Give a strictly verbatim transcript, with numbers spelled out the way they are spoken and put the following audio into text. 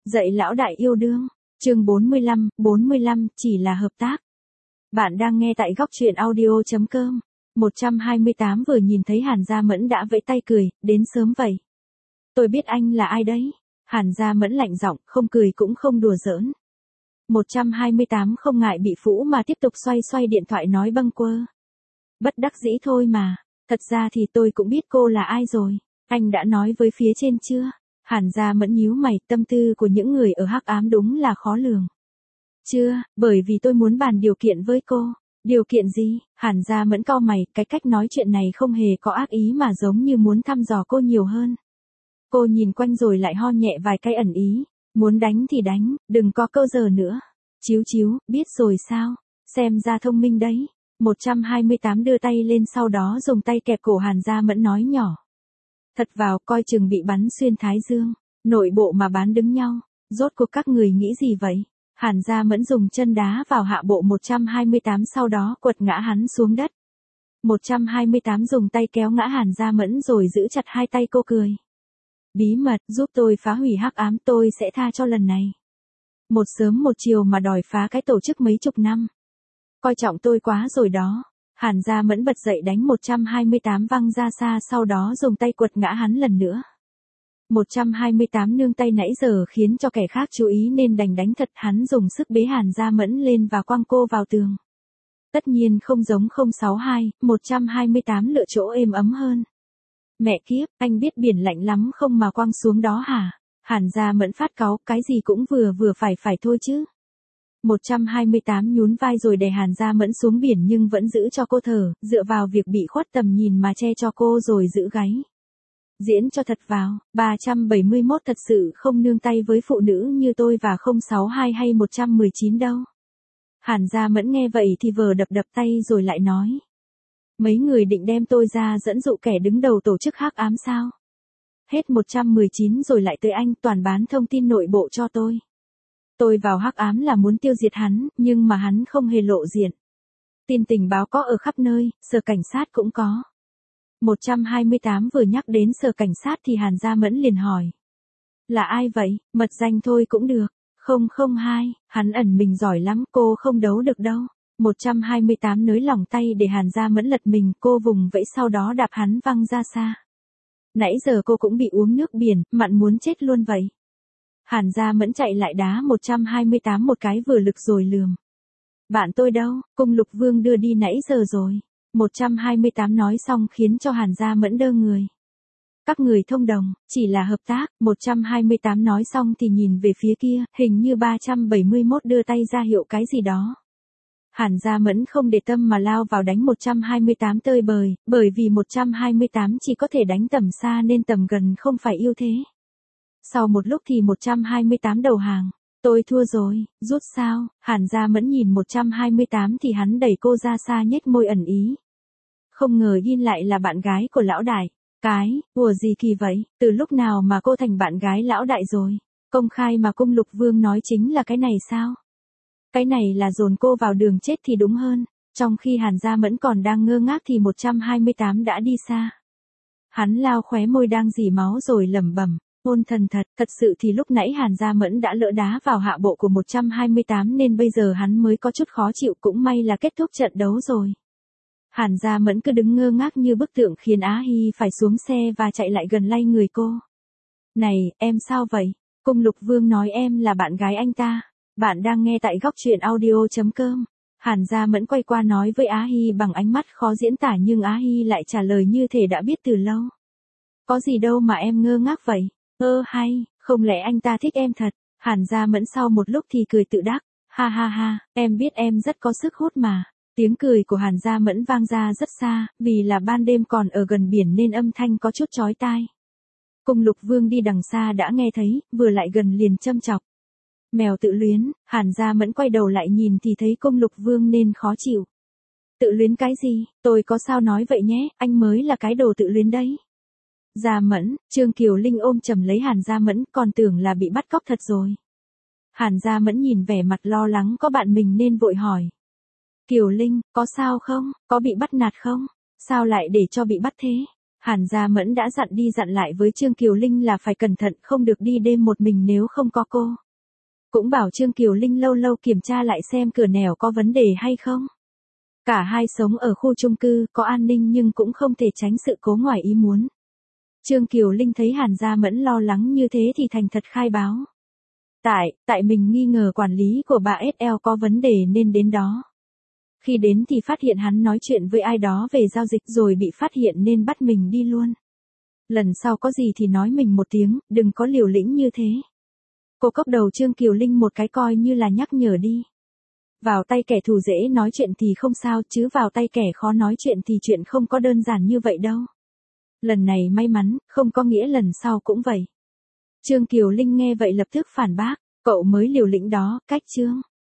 Dạy lão đại yêu đương, chương bốn mươi lăm, bốn mươi lăm, chỉ là hợp tác. Bạn đang nghe tại góc truyện audio.com. một trăm hai mươi tám vừa nhìn thấy Hàn Gia Mẫn đã vẫy tay cười, đến sớm vậy. Tôi biết anh là ai đấy. Hàn Gia Mẫn lạnh giọng, không cười cũng không đùa giỡn. một trăm hai mươi tám không ngại bị phũ mà tiếp tục xoay xoay điện thoại nói bâng quơ. Bất đắc dĩ thôi mà, thật ra thì tôi cũng biết cô là ai rồi. Anh đã nói với phía trên chưa? Hàn Gia Mẫn nhíu mày, tâm tư của những người ở hắc ám đúng là khó lường. Chưa, bởi vì tôi muốn bàn điều kiện với cô. Điều kiện gì? Hàn Gia Mẫn cau mày, cái cách nói chuyện này không hề có ác ý mà giống như muốn thăm dò cô nhiều hơn. Cô nhìn quanh rồi lại ho nhẹ vài cái ẩn ý. Muốn đánh thì đánh, đừng có câu giờ nữa. Chíu chíu, biết rồi sao? Xem ra thông minh đấy. một trăm hai mươi tám đưa tay lên sau đó dùng tay kẹp cổ Hàn Gia Mẫn nói nhỏ. Thật vào, coi chừng bị bắn xuyên thái dương. Nội bộ mà bán đứng nhau. Rốt cuộc các người nghĩ gì vậy? Hàn Gia Mẫn dùng chân đá vào hạ bộ một trăm hai mươi tám sau đó quật ngã hắn xuống đất. một trăm hai mươi tám dùng tay kéo ngã Hàn Gia Mẫn rồi giữ chặt hai tay cô cười. Bí mật, giúp tôi phá hủy hắc ám, tôi sẽ tha cho lần này. Một sớm một chiều mà đòi phá cái tổ chức mấy chục năm. Coi trọng tôi quá rồi đó. Hàn Gia Mẫn bật dậy đánh một trăm hai mươi tám văng ra xa sau đó dùng tay quật ngã hắn lần nữa. một trăm hai mươi tám nương tay nãy giờ khiến cho kẻ khác chú ý nên đành đánh thật, hắn dùng sức bế Hàn Gia Mẫn lên và quăng cô vào tường. Tất nhiên không giống không sáu hai, một trăm hai mươi tám lựa chỗ êm ấm hơn. Mẹ kiếp, anh biết biển lạnh lắm không mà quăng xuống đó hả? Hàn Gia Mẫn phát cáu, cái gì cũng vừa vừa phải phải thôi chứ. một trăm hai mươi tám nhún vai rồi đè Hàn Gia Mẫn xuống biển nhưng vẫn giữ cho cô thở, dựa vào việc bị khuất tầm nhìn mà che cho cô rồi giữ gáy. Diễn cho thật vào, ba trăm bảy mươi mốt thật sự không nương tay với phụ nữ như tôi và không sáu hai hay một trăm mười chín đâu. Hàn Gia Mẫn nghe vậy thì vờ đập đập tay rồi lại nói. Mấy người định đem tôi ra dẫn dụ kẻ đứng đầu tổ chức hắc ám sao? Hết một trăm mười chín rồi lại tới anh, toàn bán thông tin nội bộ cho tôi. Tôi vào hắc ám là muốn tiêu diệt hắn, nhưng mà hắn không hề lộ diện. Tin tình báo có ở khắp nơi, sở cảnh sát cũng có. một trăm hai mươi tám vừa nhắc đến sở cảnh sát thì Hàn Gia Mẫn liền hỏi. Là ai vậy? Mật danh thôi cũng được. không không hai, hắn ẩn mình giỏi lắm, cô không đấu được đâu. một trăm hai mươi tám nới lỏng tay để Hàn Gia Mẫn lật mình, cô vùng vẫy sau đó đạp hắn văng ra xa. Nãy giờ cô cũng bị uống nước biển, mặn muốn chết luôn vậy. Hàn Gia Mẫn chạy lại đá một trăm hai mươi tám một cái vừa lực rồi lườm. Bạn tôi đâu, Cung Lục Vương đưa đi nãy giờ rồi. một trăm hai mươi tám nói xong khiến cho Hàn Gia Mẫn đơ người. Các người thông đồng, chỉ là hợp tác, một trăm hai mươi tám nói xong thì nhìn về phía kia, hình như ba trăm bảy mươi mốt đưa tay ra hiệu cái gì đó. Hàn Gia Mẫn không để tâm mà lao vào đánh một trăm hai mươi tám tơi bời, bởi vì một trăm hai mươi tám chỉ có thể đánh tầm xa nên tầm gần không phải ưu thế. Sau một lúc thì một trăm hai mươi tám đầu hàng. Tôi thua rồi, rút sao? Hàn Gia Mẫn nhìn một trăm hai mươi tám thì hắn đẩy cô ra xa nhếch môi ẩn ý. Không ngờ Yin lại là bạn gái của lão đại. Cái, ủa gì kỳ vậy, từ lúc nào mà cô thành bạn gái lão đại rồi? Công khai mà Cung Lục Vương nói chính là cái này sao? Cái này là dồn cô vào đường chết thì đúng hơn. Trong khi Hàn Gia Mẫn còn đang ngơ ngác thì một trăm hai mươi tám đã đi xa. Hắn lao khóe môi đang dỉ máu rồi lẩm bẩm. Ôn thần thật, thật sự thì lúc nãy Hàn Gia Mẫn đã lỡ đá vào hạ bộ của một trăm hai mươi tám nên bây giờ hắn mới có chút khó chịu, cũng may là kết thúc trận đấu rồi. Hàn Gia Mẫn cứ đứng ngơ ngác như bức tượng khiến Á Hy phải xuống xe và chạy lại gần lay người cô. Này, em sao vậy? Cung Lục Vương nói em là bạn gái anh ta. Bạn đang nghe tại góc truyện audio.com. Hàn Gia Mẫn quay qua nói với Á Hy bằng ánh mắt khó diễn tả nhưng Á Hy lại trả lời như thể đã biết từ lâu. Có gì đâu mà em ngơ ngác vậy? Ơ hay, không lẽ anh ta thích em thật? Hàn Gia Mẫn sau một lúc thì cười tự đắc. Ha ha ha, em biết em rất có sức hút mà. Tiếng cười của Hàn Gia Mẫn vang ra rất xa, vì là ban đêm còn ở gần biển nên âm thanh có chút chói tai. Cung Lục Vương đi đằng xa đã nghe thấy, vừa lại gần liền châm chọc. Mèo tự luyến, Hàn Gia Mẫn quay đầu lại nhìn thì thấy Cung Lục Vương nên khó chịu. Tự luyến cái gì, tôi có sao nói vậy nhé, anh mới là cái đồ tự luyến đấy. Gia Mẫn, Trương Kiều Linh ôm chầm lấy Hàn Gia Mẫn, còn tưởng là bị bắt cóc thật rồi. Hàn Gia Mẫn nhìn vẻ mặt lo lắng có bạn mình nên vội hỏi. Kiều Linh, có sao không, có bị bắt nạt không, sao lại để cho bị bắt thế? Hàn Gia Mẫn đã dặn đi dặn lại với Trương Kiều Linh là phải cẩn thận không được đi đêm một mình nếu không có cô. Cũng bảo Trương Kiều Linh lâu lâu kiểm tra lại xem cửa nẻo có vấn đề hay không. Cả hai sống ở khu chung cư có an ninh nhưng cũng không thể tránh sự cố ngoài ý muốn. Trương Kiều Linh thấy Hàn Gia Mẫn lo lắng như thế thì thành thật khai báo. Tại, tại mình nghi ngờ quản lý của bà ét lờ có vấn đề nên đến đó. Khi đến thì phát hiện hắn nói chuyện với ai đó về giao dịch rồi bị phát hiện nên bắt mình đi luôn. Lần sau có gì thì nói mình một tiếng, đừng có liều lĩnh như thế. Cô cốc đầu Trương Kiều Linh một cái coi như là nhắc nhở đi. Vào tay kẻ thù dễ nói chuyện thì không sao chứ vào tay kẻ khó nói chuyện thì chuyện không có đơn giản như vậy đâu. Lần này may mắn, không có nghĩa lần sau cũng vậy. Trương Kiều Linh nghe vậy lập tức phản bác, cậu mới liều lĩnh đó, cách Trương.